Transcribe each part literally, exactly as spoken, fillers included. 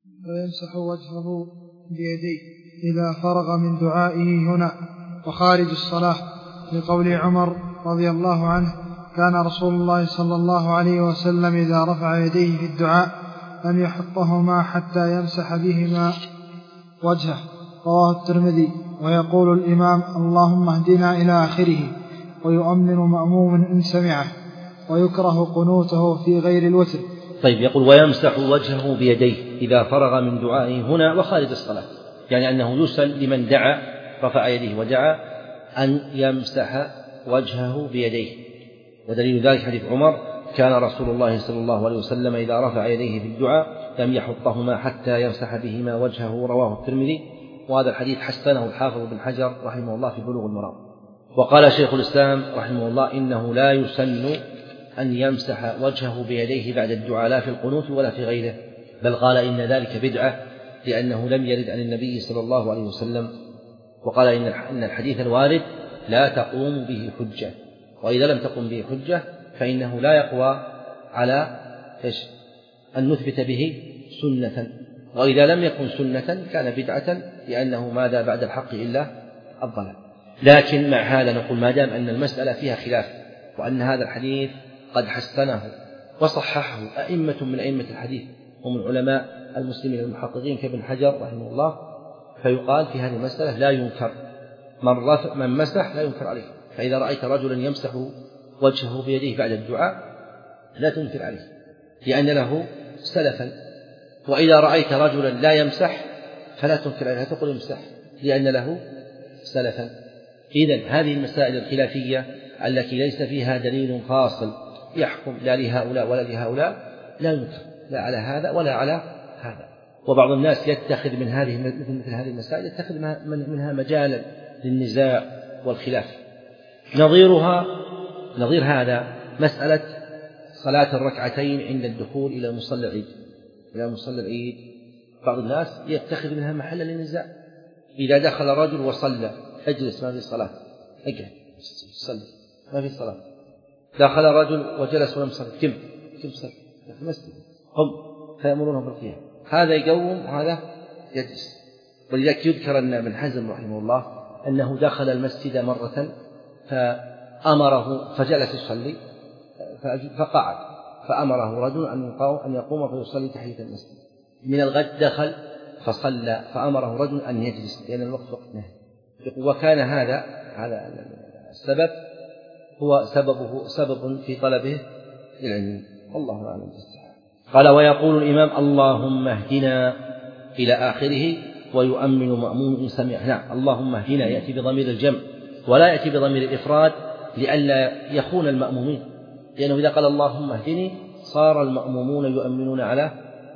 ويمسح وجهه بيديه إذا فرغ من دعائه هنا وخارج الصلاة، لقول عمر رضي الله عنه: كان رسول الله صلى الله عليه وسلم إذا رفع يديه في الدعاء لم يحطهما حتى يمسح بهما وجهه. رواه الترمذي. ويقول الإمام: اللهم اهدنا إلى آخره، ويؤمن مأموم إن سمعه، ويكره قنوته في غير الوتر. طيب، يقول: ويمسح وجهه بيديه إذا فرغ من دعائه هنا وخارج الصلاة، يعني أنه يسن لمن دعا رفع يديه ودعا أن يمسح وجهه بيديه. ودليل ذلك حديث عمر: كان رسول الله صلى الله عليه وسلم إذا رفع يديه في الدعاء لم يحطهما حتى يمسح بهما وجهه. رواه الترمذي. وهذا الحديث حسنه الحافظ بن حجر رحمه الله في بلوغ المرام. وقال شيخ الإسلام رحمه الله: إنه لا يسن أن يمسح وجهه بيديه بعد الدعاء لا في القنوت ولا في غيره، بل قال إن ذلك بدعة لأنه لم يرد عن النبي صلى الله عليه وسلم. وقال إن الحديث الوارد لا تقوم به حجة، وإذا لم تقم به حجة فإنه لا يقوى على إيش؟ أن نثبت به سنة، وإذا لم يكن سنة كان بدعة لأنه ماذا بعد الحق إلا الضلال. لكن مع هذا نقول: ما دام أن المسألة فيها خلاف وأن هذا الحديث قد حسنه وصححه أئمة من أئمة الحديث ومن علماء المسلمين المحققين كابن حجر رحمه الله، فيقال في هذه المسألة لا ينكر من مسح لا ينكر عليه. فإذا رأيت رجلا يمسح وجهه بيديه بعد الدعاء لا تنكر عليه لأن له سلفا، وإذا رأيت رجلا لا يمسح فلا تنكر عليه، لا تقل امسح لأن له سلفا. إذن هذه المسائل الخلافية التي ليس فيها دليل فاصل يحكم لا لهؤلاء ولا لهؤلاء لا ينكر لا على هذا ولا على هذا. وبعض الناس يتخذ من هذه مثل هذه المسائل يتخذ منها مجالا للنزاع والخلاف. نظيرها نظير هذا مسألة صلاة الركعتين عند الدخول إلى مصلى العيد. إلى مصلى العيد بعض الناس يتخذ منها محلا للنزاع. إذا دخل رجل وصلى اجلس ما في صلاة، اقعد صلي ما في صلاة. دخل رجل وجلس ولم يصلي، كم كم صلي في المسجد، قم، فيأمرونه بالقيام. هذا يقوم وهذا يجلس. ولذلك يذكر أن ابن حزم رحمه الله أنه دخل المسجد مرة فأمره فجلس يصلي فقعد، فأمره رجل أن يقوم فيصلي تحية المسجد. من الغد دخل فصلى فأمره رجل أن يجلس لأن الوقت وقت نهي. وكان هذا هذا السبب هو سببه سبب في طلبه للعلم. والله أعلم. قال: ويقول الإمام: اللهم اهدنا إلى آخره، ويؤمن مأموم إن سمع. نعم، اللهم اهدنا يأتي بضمير الجمع ولا يأتي بضمير الإفراد لئلا يخون المأمومين، لأنه إذا قال اللهم اهدني صار المأمومون يؤمنون على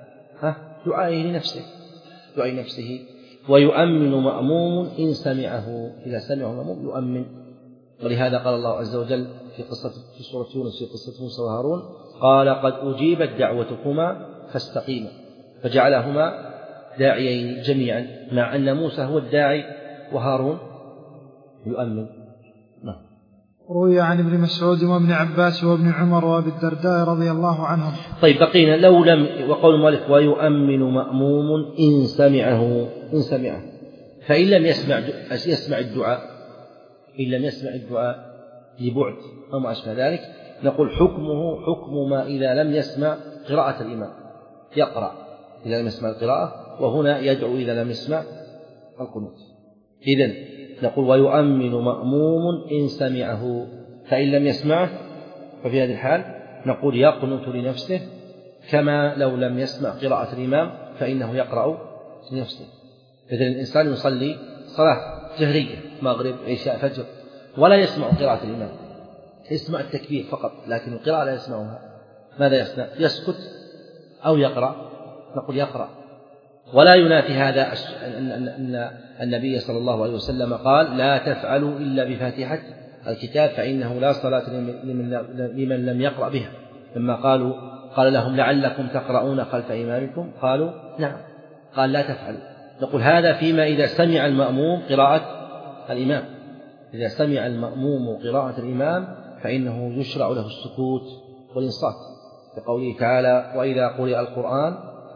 دعائه لنفسه دعاء نفسه. ويؤمن مأموم إن سمعه، إذا سمعه المأموم يؤمن. ولهذا قال الله عز وجل في قصة في سورة يونس في قصة موسى وهارون: قال قد أجيبت دعوتكما فاستقيما، فجعلهما داعيين جميعا مع أن موسى هو الداعي وهارون يؤمن. نعم. روي عن ابن مسعود وابن عباس وابن عمر وابي الدرداء رضي الله عنهم. طيب، بقينا لو لم وقول المؤلف: ويؤمن مأموم إن سمعه إن سمعه فإن لم يسمع يسمع الدعاء إن لم يسمع الدعاء لبعد أو ما أشبه ذلك، نقول حكمه حكم ما إذا لم يسمع قراءة الإمام، يقرأ إذا لم يسمع القراءة، وهنا يدعو إذا لم يسمع القنوت. إذن نقول: ويؤمن مأموم إن سمعه، فإن لم يسمعه ففي هذه الحال نقول يقنط لنفسه كما لو لم يسمع قراءة الإمام فإنه يقرأ لنفسه. مثل الإنسان يصلي صلاة جهرية مغرب عشاء فجر ولا يسمع قراءة الإمام، يسمع التكبير فقط لكن القراءة لا يسمعها، ماذا يصنع؟ يسكت أو يقرأ؟ نقول يقرأ. ولا ينافي هذا أن النبي صلى الله عليه وسلم قال: لا تفعلوا إلا بفاتحة الكتاب فإنه لا صلاة لمن لم يقرأ بها. لما قالوا قال لهم: لعلكم تقرؤون خلف إمامكم؟ قالوا: نعم. قال: لا تفعلوا. نقول هذا فيما إذا سمع المأموم قراءة الإمام. إذا سمع المأموم قراءة الإمام فإنه يشرع له السكوت والإنصات، بقوله تعالى: وإذا قرئ القرآن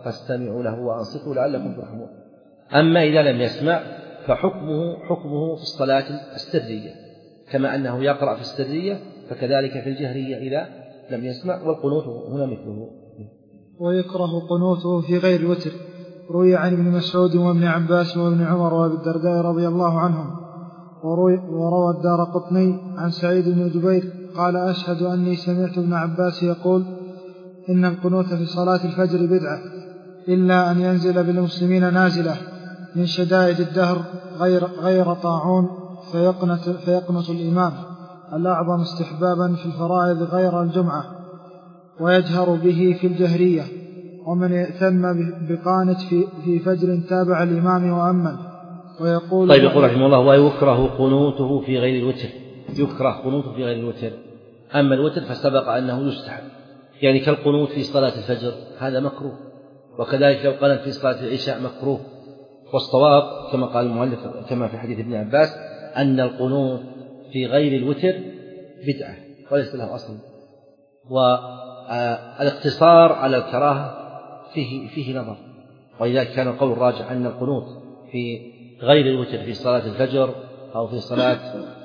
فاستمعوا له وأنصتوا لعلكم ترحمون. أما إذا لم يسمع فحكمه حكمه في الصلاة السرية، كما أنه يقرأ في السرية فكذلك في الجهرية إذا لم يسمع، والقنوت هنا مثله. ويكره قنوته في غير الوتر. روي عن ابن مسعود وابن عباس وابن عمر وابي الدرداء رضي الله عنهم. وروى الدارقطني عن سعيد بن جبير قال أشهد أني سمعت ابن عباس يقول إن القنوت في صلاة الفجر بدعة إلا أن ينزل بالمسلمين نازلة من شدائد الدهر غير, غير طاعون فيقنت, فيقنت الإمام الأعظم استحبابا في الفرائض غير الجمعة ويجهر به في الجهرية، ومن يأتم بقانت في, في فجر تابع الإمام وأمن. ويقول طيب يقول رحمه الله ويكره قنوته في غير الوتر. يكره قنوته في غير الوتر. أما الوتر فسبق أنه يستحب، يعني كالقنوت في صلاة الفجر هذا مكروه، وكذلك لو قنت في صلاة العشاء مكروه. والصواب كما قال المؤلف كما في حديث ابن عباس أن القنوت في غير الوتر بدعة وليس له أصل. والاقتصار على الكراهة فيه, فيه نظر، ولذلك كان القول الراجح أن القنوت في غير الوتر في صلاة الفجر أو في صلاة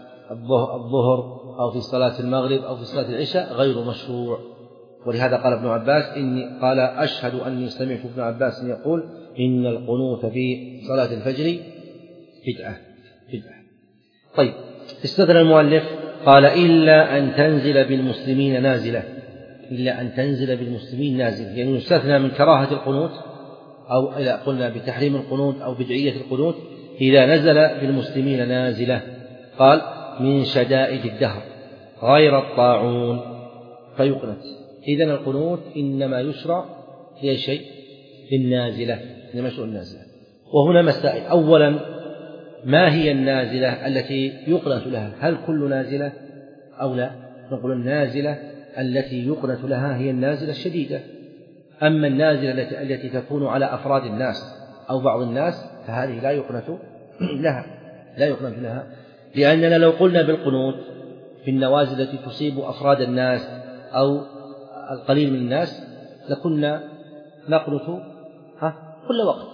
الظهر أو في صلاة المغرب أو في صلاة العشاء غير مشروع. ولهذا قال ابن عباس إني قال أشهد أني سمعت ابن عباس يقول إن القنوت في صلاة الفجر بدعة بدعة. طيب استثنى المؤلف قال إلا أن تنزل بالمسلمين نازلة، إلا أن تنزل بالمسلمين نازلة، يعني يستثنى من كراهة القنوت أو إذا قلنا بتحريم القنوت أو بدعية القنوت إذا نزل بالمسلمين نازلة. قال من شدائد الدهر غير الطاعون فيقنت. إذن القنوت إنما يشرع هي شيء للنازلة، إنما يشرع النازلة. وهنا مسائل. أولا ما هي النازلة التي يقنت لها؟ هل كل نازلة أو لا؟ نقول النازلة التي يقنت لها هي النازلة الشديدة. أما النازلة التي تكون على أفراد الناس أو بعض الناس فهذه لا يقنت لها لا يقنت لها لأننا لو قلنا بالقنوت في النوازل التي تصيب أفراد الناس أو القليل من الناس لكنا نقنت ها كل وقت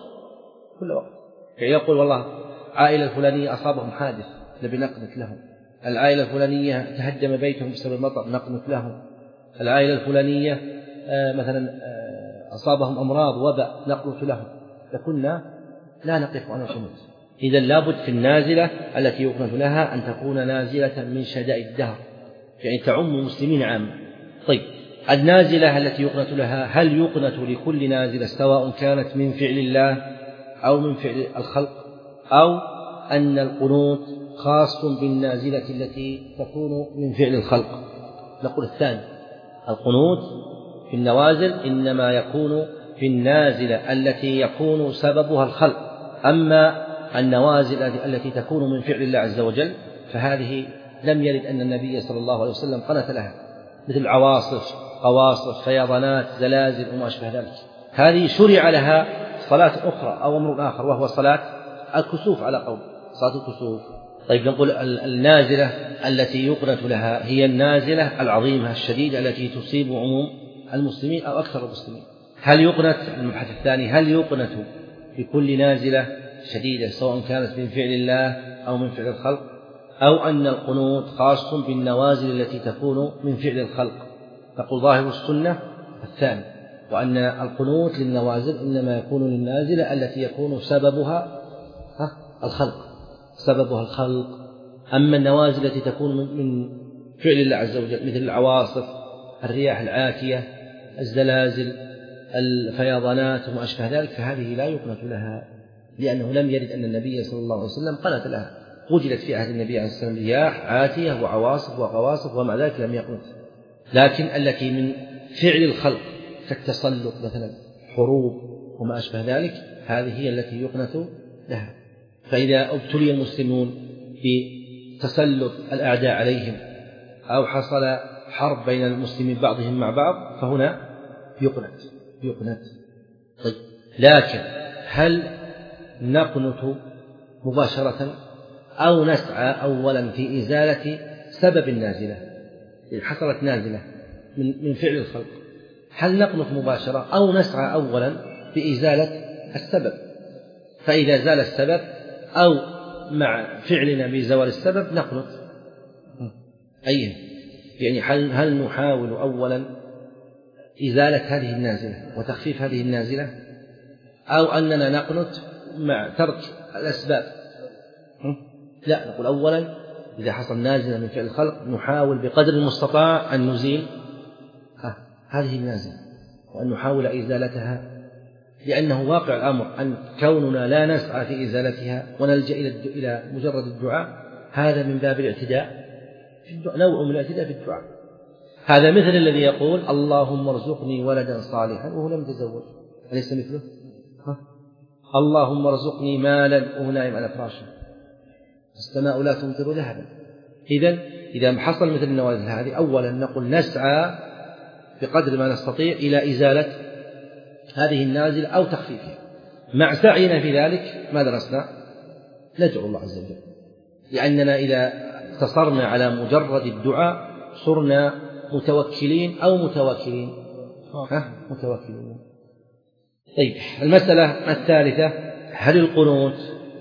كل وقت يعني يقول والله عائلة الفلانية أصابهم حادث نبي نقنت لهم، العائلة الفلانية تهدم بيتهم بسبب المطر نقنت لهم، العائلة الفلانية آه مثلا آه أصابهم أمراض وباء نقنت لهم، لكنا لا نقف عن القنوت. إذن لابد في النازلة التي يقنت لها أن تكون نازلة من شدائد الدهر، يعني تعم المسلمين عامة. طيب النازلة التي يقنت لها هل يقنت لكل نازلة سواء كانت من فعل الله أو من فعل الخلق، أو أن القنوت خاص بالنازلة التي تكون من فعل الخلق؟ نقول الثاني، القنوت في النوازل إنما يكون في النازلة التي يكون سببها الخلق، أما النوازل التي تكون من فعل الله عز وجل فهذه لم يرد أن النبي صلى الله عليه وسلم قنت لها، مثل عواصف قواصف فيضانات زلازل وما أشبه ذلك. هذه شرع لها صلاة أخرى أو أمر آخر وهو صلاة الكسوف على قول صلاة الكسوف. طيب نقول النازلة التي يقنت لها هي النازلة العظيمة الشديدة التي تصيب عموم المسلمين أو أكثر المسلمين. هل يقنت المبحث الثاني هل يقنت بكل نازلة شديدة سواء كانت من فعل الله أو من فعل الخلق، أو أن القنوت خاص بالنوازل التي تكون من فعل الخلق؟ نقول ظاهر السنة الثاني، وأن القنوت للنوازل إنما يكون للنازلة التي يكون سببها الخلق سببها الخلق. أما النوازل التي تكون من فعل الله عز وجل مثل العواصف الرياح العاتية الزلازل الفيضانات وما أشبه ذلك فهذه لا يقنت لها، لأنه لم يرد أن النبي صلى الله عليه وسلم قنت لها. وجدت في عهد النبي عليه الصلاة والسلام رياح عاتية وعواصف وقواصف ومع ذلك لم يقنت. لكن التي من فعل الخلق كالتسلط مثلا حروب وما أشبه ذلك هذه هي التي يقنت لها. فإذا ابتلي المسلمون بتسلط الأعداء عليهم أو حصل حرب بين المسلمين بعضهم مع بعض فهنا يقنت يقنت طيب لكن هل نقنت مباشرة أو نسعى أولا في إزالة سبب النازلة؟ إذا حصلت نازلة من فعل الخلق هل نقنت مباشرة أو نسعى أولا بإزالة السبب، فإذا زال السبب أو مع فعلنا بزوال السبب نقنط. أيه يعني هل, هل نحاول أولا إزالة هذه النازلة وتخفيف هذه النازلة، أو أننا نقنط مع ترك الأسباب؟ لا، نقول أولا إذا حصل نازلة من فعل الخلق نحاول بقدر المستطاع أن نزيل هذه النازلة وأن نحاول إزالتها، لأنه واقع الأمر أن كوننا لا نسعى في إزالتها ونلجأ إلى مجرد الدعاء هذا من باب الاعتداء، نوع من الاعتداء في الدعاء. هذا مثل الذي يقول اللهم ارزقني ولدا صالحا وهو لم يتزوج، أليس مثله؟ ها؟ اللهم ارزقني مالا وهو نائم على فراشه، السماء لا تمطر ذهبا. إذن إذا حصل مثل النوازل هذه أولا نقول نسعى بقدر ما نستطيع إلى إزالة هذه النازلة أو تخفيفها. مع سعينا في ذلك ماذا نصنع؟ ندعو الله عز وجل، لأننا إذا اقتصرنا على مجرد الدعاء صرنا متوكلين أو متواكلين. ها؟ متواكلين. طيب، المسألة الثالثة: هل القنوت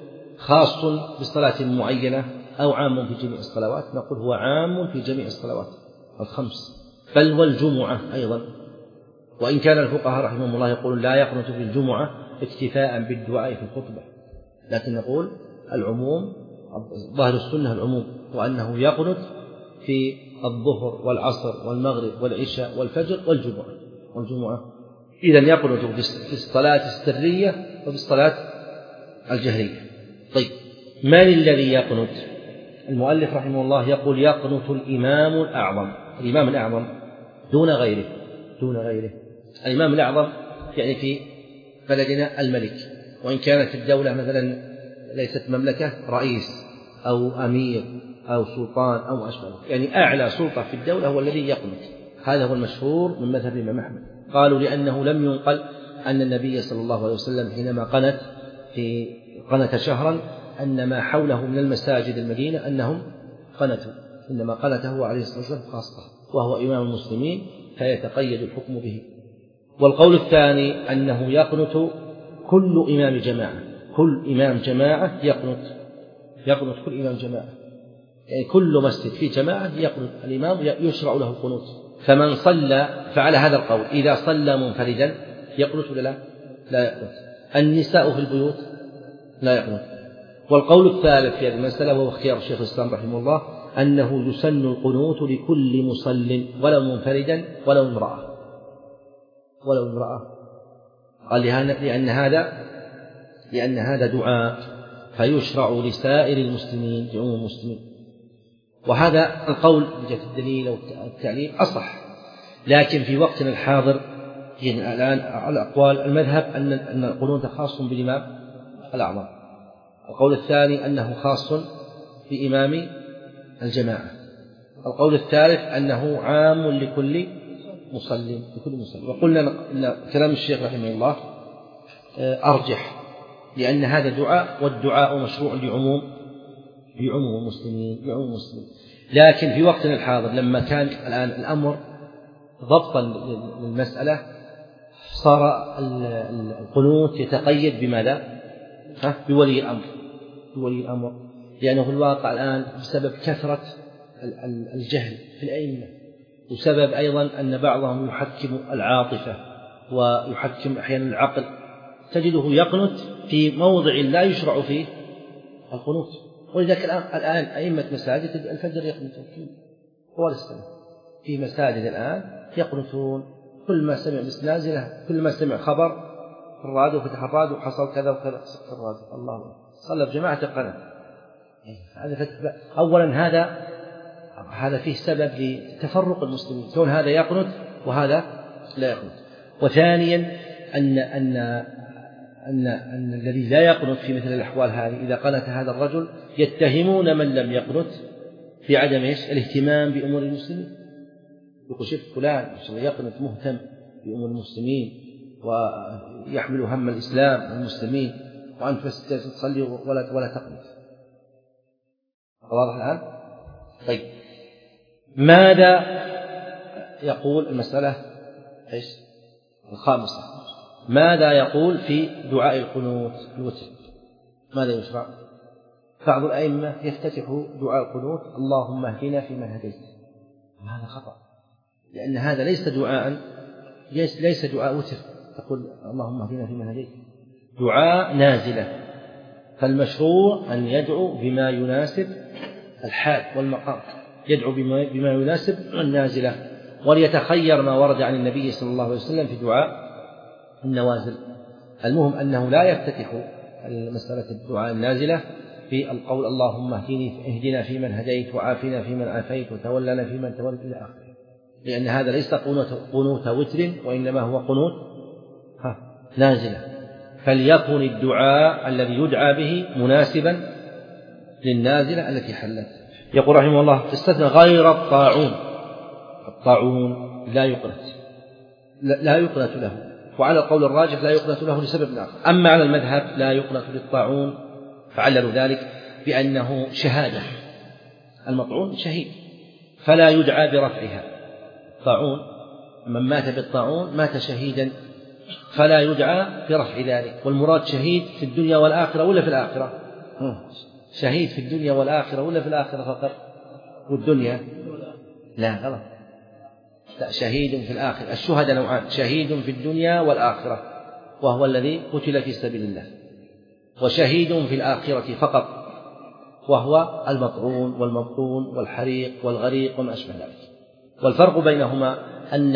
خاص بصلاة معينة أو عام في جميع الصلوات؟ نقول هو عام في جميع الصلوات الخمس، بل والجمعة أيضا، وإن كان الفقهاء رحمهم الله يقولون لا يقنط في الجمعة اكتفاء بالدعاء في الخطبة، لكن نقول العموم ظاهر السنة العموم، وأنه يقنط في الظهر والعصر والمغرب والعشاء والفجر والجمعة والجمعة إذن يقنط في الصلاة السرية وفي الصلاة الجهرية. طيب، من الذي يقنط؟ المؤلف رحمه الله يقول يقنط الإمام الأعظم، الإمام الأعظم دون غيره، دون غيره. الإمام الأعظم يعني في بلدنا الملك، وإن كانت الدولة مثلا ليست مملكة، رئيس أو أمير أو سلطان أو ما أشبه، يعني أعلى سلطة في الدولة هو الذي يقنط. هذا هو المشهور من مذهب الإمام أحمد. قالوا لأنه لم ينقل أن النبي صلى الله عليه وسلم حينما قنت في قنت شهرا أن ما حوله من المساجد المدينة أنهم قنتوا، إنما قنته عليه الصلاة والسلام خاصة، وهو إمام المسلمين فيتقيد الحكم به. والقول الثاني أنه يقنت كل إمام جماعة، كل إمام جماعة يقنت، يقنت كل إمام جماعة، يعني كل مسجد في جماعة يقنت الإمام يشرع له القنوت. فمن صلى فعل هذا القول إذا صلى منفردا يقنت ولا لا؟ لا يقنت. النساء في البيوت لا يقنت. والقول الثالث في هذه المسألة وهو اختيار الشيخ الإسلام رحمه الله أنه يسن القنوت لكل مصل ولو منفردا ولو امرأة، ولو امرأة. قال لأن هذا لأن هذا دعاء فيشرع لسائر المسلمين لعموم المسلمين. وهذا القول بجهة الدليل والتعليل أصح، لكن في وقتنا الحاضر يعني الآن على أقوال المذهب أن القنوت خاص بالإمام الأعظم. القول الثاني أنه خاص بإمام الجماعة. القول الثالث أنه عام لكل مصلي، لكل مصلي. وقلنا أن كلام الشيخ رحمه الله أرجح، لأن هذا دعاء، والدعاء مشروع لعموم لعموم المسلمين لعموم المسلمين. لكن في وقتنا الحاضر لما كان الآن الأمر ضبطا للمسألة صار القنوت يتقيد بماذا؟ بولي الأمر، بولي الأمر، لأنه في الواقع الآن بسبب كثرة الجهل في الأئمة، وسبب أيضا أن بعضهم يحكم العاطفة ويحكم أحيانا العقل، تجده يقنت في موضع لا يشرع فيه القنوت. ولذلك الآن أئمة مساجد الفجر يقنتون طوال السنة، في مساجد الآن يقنتون، كل ما سمع نازلة، كل ما سمع خبر في الراديو فتح الراديو حصل كذا وكذا في الراديو، الله صلى بجماعة القناة. أولا هذا هذا فيه سبب لتفرق المسلمين، كون هذا يقنت وهذا لا يقنت. وثانيا أن أن أن أن الذي لا يقنت في مثل الأحوال هذه إذا قنت هذا الرجل يتهمون من لم يقنت بعدم إيش؟ الاهتمام بأمور المسلمين. يقول شوف فلان يقنت مهتم بأمور المسلمين ويحمل هم الإسلام والمسلمين، وأنت بس تصلي ولا ولا تقنت. واضح الآن؟ طيب، ماذا يقول المسألة إيش الخامسة؟ ماذا يقول في دعاء القنوت الوتر؟ ماذا يشرع؟ بعض الأئمة يفتتح دعاء القنوت اللهم اهدنا فيمن هديت، وهذا خطأ، لأن هذا ليس دعاء ليس دعاء وتر تقول اللهم اهدنا فيمن هديت، دعاء نازلة، فالمشروع أن يدعو بما يناسب الحال والمقام، يدعو بما, بما يناسب النازلة، وليتخير ما ورد عن النبي صلى الله عليه وسلم في دعاء النوازل. المهم أنه لا يفتتح مسألة الدعاء النازلة في القول اللهم اهدنا فيمن هديت وعافنا فيمن عافيت وتولنا فيمن توليت إلى آخره، لأن هذا ليس قنوت وتر، وإنما هو قنوت نازلة. فليكن الدعاء الذي يدعى به مناسبا للنازلة التي حلت. يقول رحمه الله استثنى غير الطاعون، الطاعون لا يقنت لا يقنت له، وعلى القول الراجح لا يقنت له لسبب آخر. أما على المذهب لا يقنت للطاعون، فعللوا ذلك بأنه شهادة، المطعون شهيد فلا يدعى برفعها. طاعون من مات بالطاعون مات شهيدا فلا يدعى برفع ذلك، والمراد شهيد في الدنيا والآخرة ولا في الآخرة؟ شهيد في الدنيا والآخرة ولا في الآخرة فقط؟ والدنيا لا غلط، لا شهيد في الآخرة. الشهداء نوعان، شهيد في الدنيا والآخرة وهو الذي قتل في سبيل الله، وشهيد في الآخرة فقط وهو المطعون والمبطون والحريق والغريق وما أشبه ذلك. والفرق بينهما أن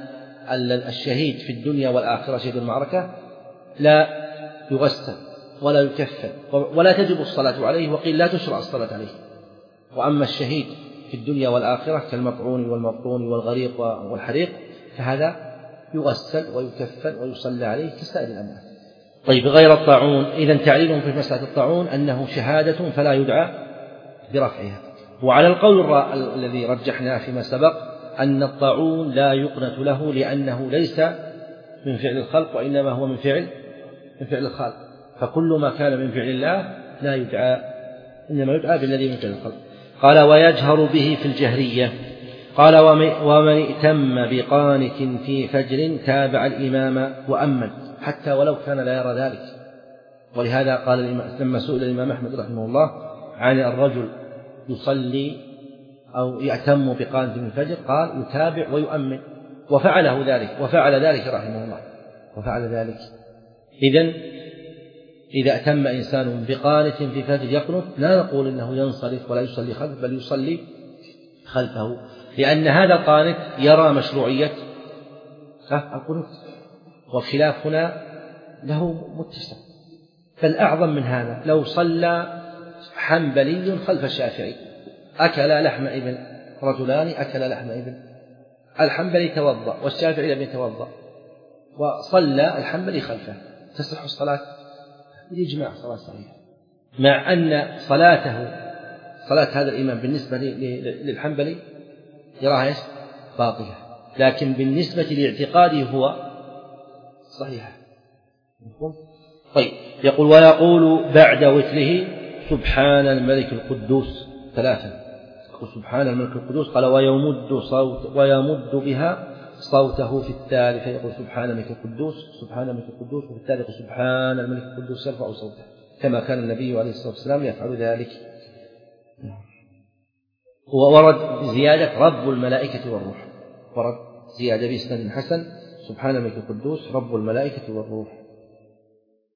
الشهيد في الدنيا والآخرة شهيد المعركة لا يغسل ولا يكفن ولا تجب الصلاة عليه، وقيل لا تشرع الصلاة عليه. وأما الشهيد في الدنيا والآخرة كالمطعون والمبطون والغريق والحريق فهذا يغسل ويكفن ويصلى عليه كسائر الأموات. طيب غير الطاعون، إذن تعليلهم في مسألة الطاعون أنه شهادة فلا يدعى برفعها. وعلى القول الذي رجحناه فيما سبق أن الطاعون لا يقنت له لأنه ليس من فعل الخلق وإنما هو من فعل من فعل الخالق، فكل ما كان من فعل الله لا يدعى، إنما يدعى بالذي من فعل الخلق. قال ويجهر به في الجهرية. قال ومن ائتم بقانت في فجر تابع الإمام وأمن حتى ولو كان لا يرى ذلك. ولهذا قال لما سئل الإمام أحمد رحمه الله عن الرجل يصلي أو يأتم بقانت في الفجر قال يتابع ويؤمن، وفعله ذلك وفعل ذلك رحمه الله وفعل ذلك. إذن إذا أتم إنسان بقانت في فجر يقنت لا نقول إنه ينصرف ولا يصلي خلفه، بل يصلي خلفه، لأن هذا القانت يرى مشروعية القنوت، والخلاف هنا له متسع. فالأعظم من هذا لو صلى حنبلي خلف الشافعي أكل لحم إبل، رجلان أكل لحم إبل، الحنبلي توضأ والشافعي لم يتوضأ وصلى الحنبلي خلفه، تصح الصلاة بالإجماع صلاة صحيحة، مع أن صلاته صلاة هذا الإمام بالنسبة للحنبلي يراها باطلة، لكن بالنسبة لاعتقاده هو صحيحة. طيب يقول ويقول بعد وتره سبحان الملك القدوس ثلاثا، سبحان الملك القدوس. قال ويمد صوت ويمد بها صوته في الثالث يقول سبحان الملك القدوس سبحان الملك القدوس، وفي الثالث سبحان الملك القدوس يرفع صوته كما كان النبي عليه الصلاة والسلام يفعل ذلك. وورد زيادة رب الملائكة والروح، ورد زيادة بإسناد حسن سبحان الملك القدوس رب الملائكة والروح.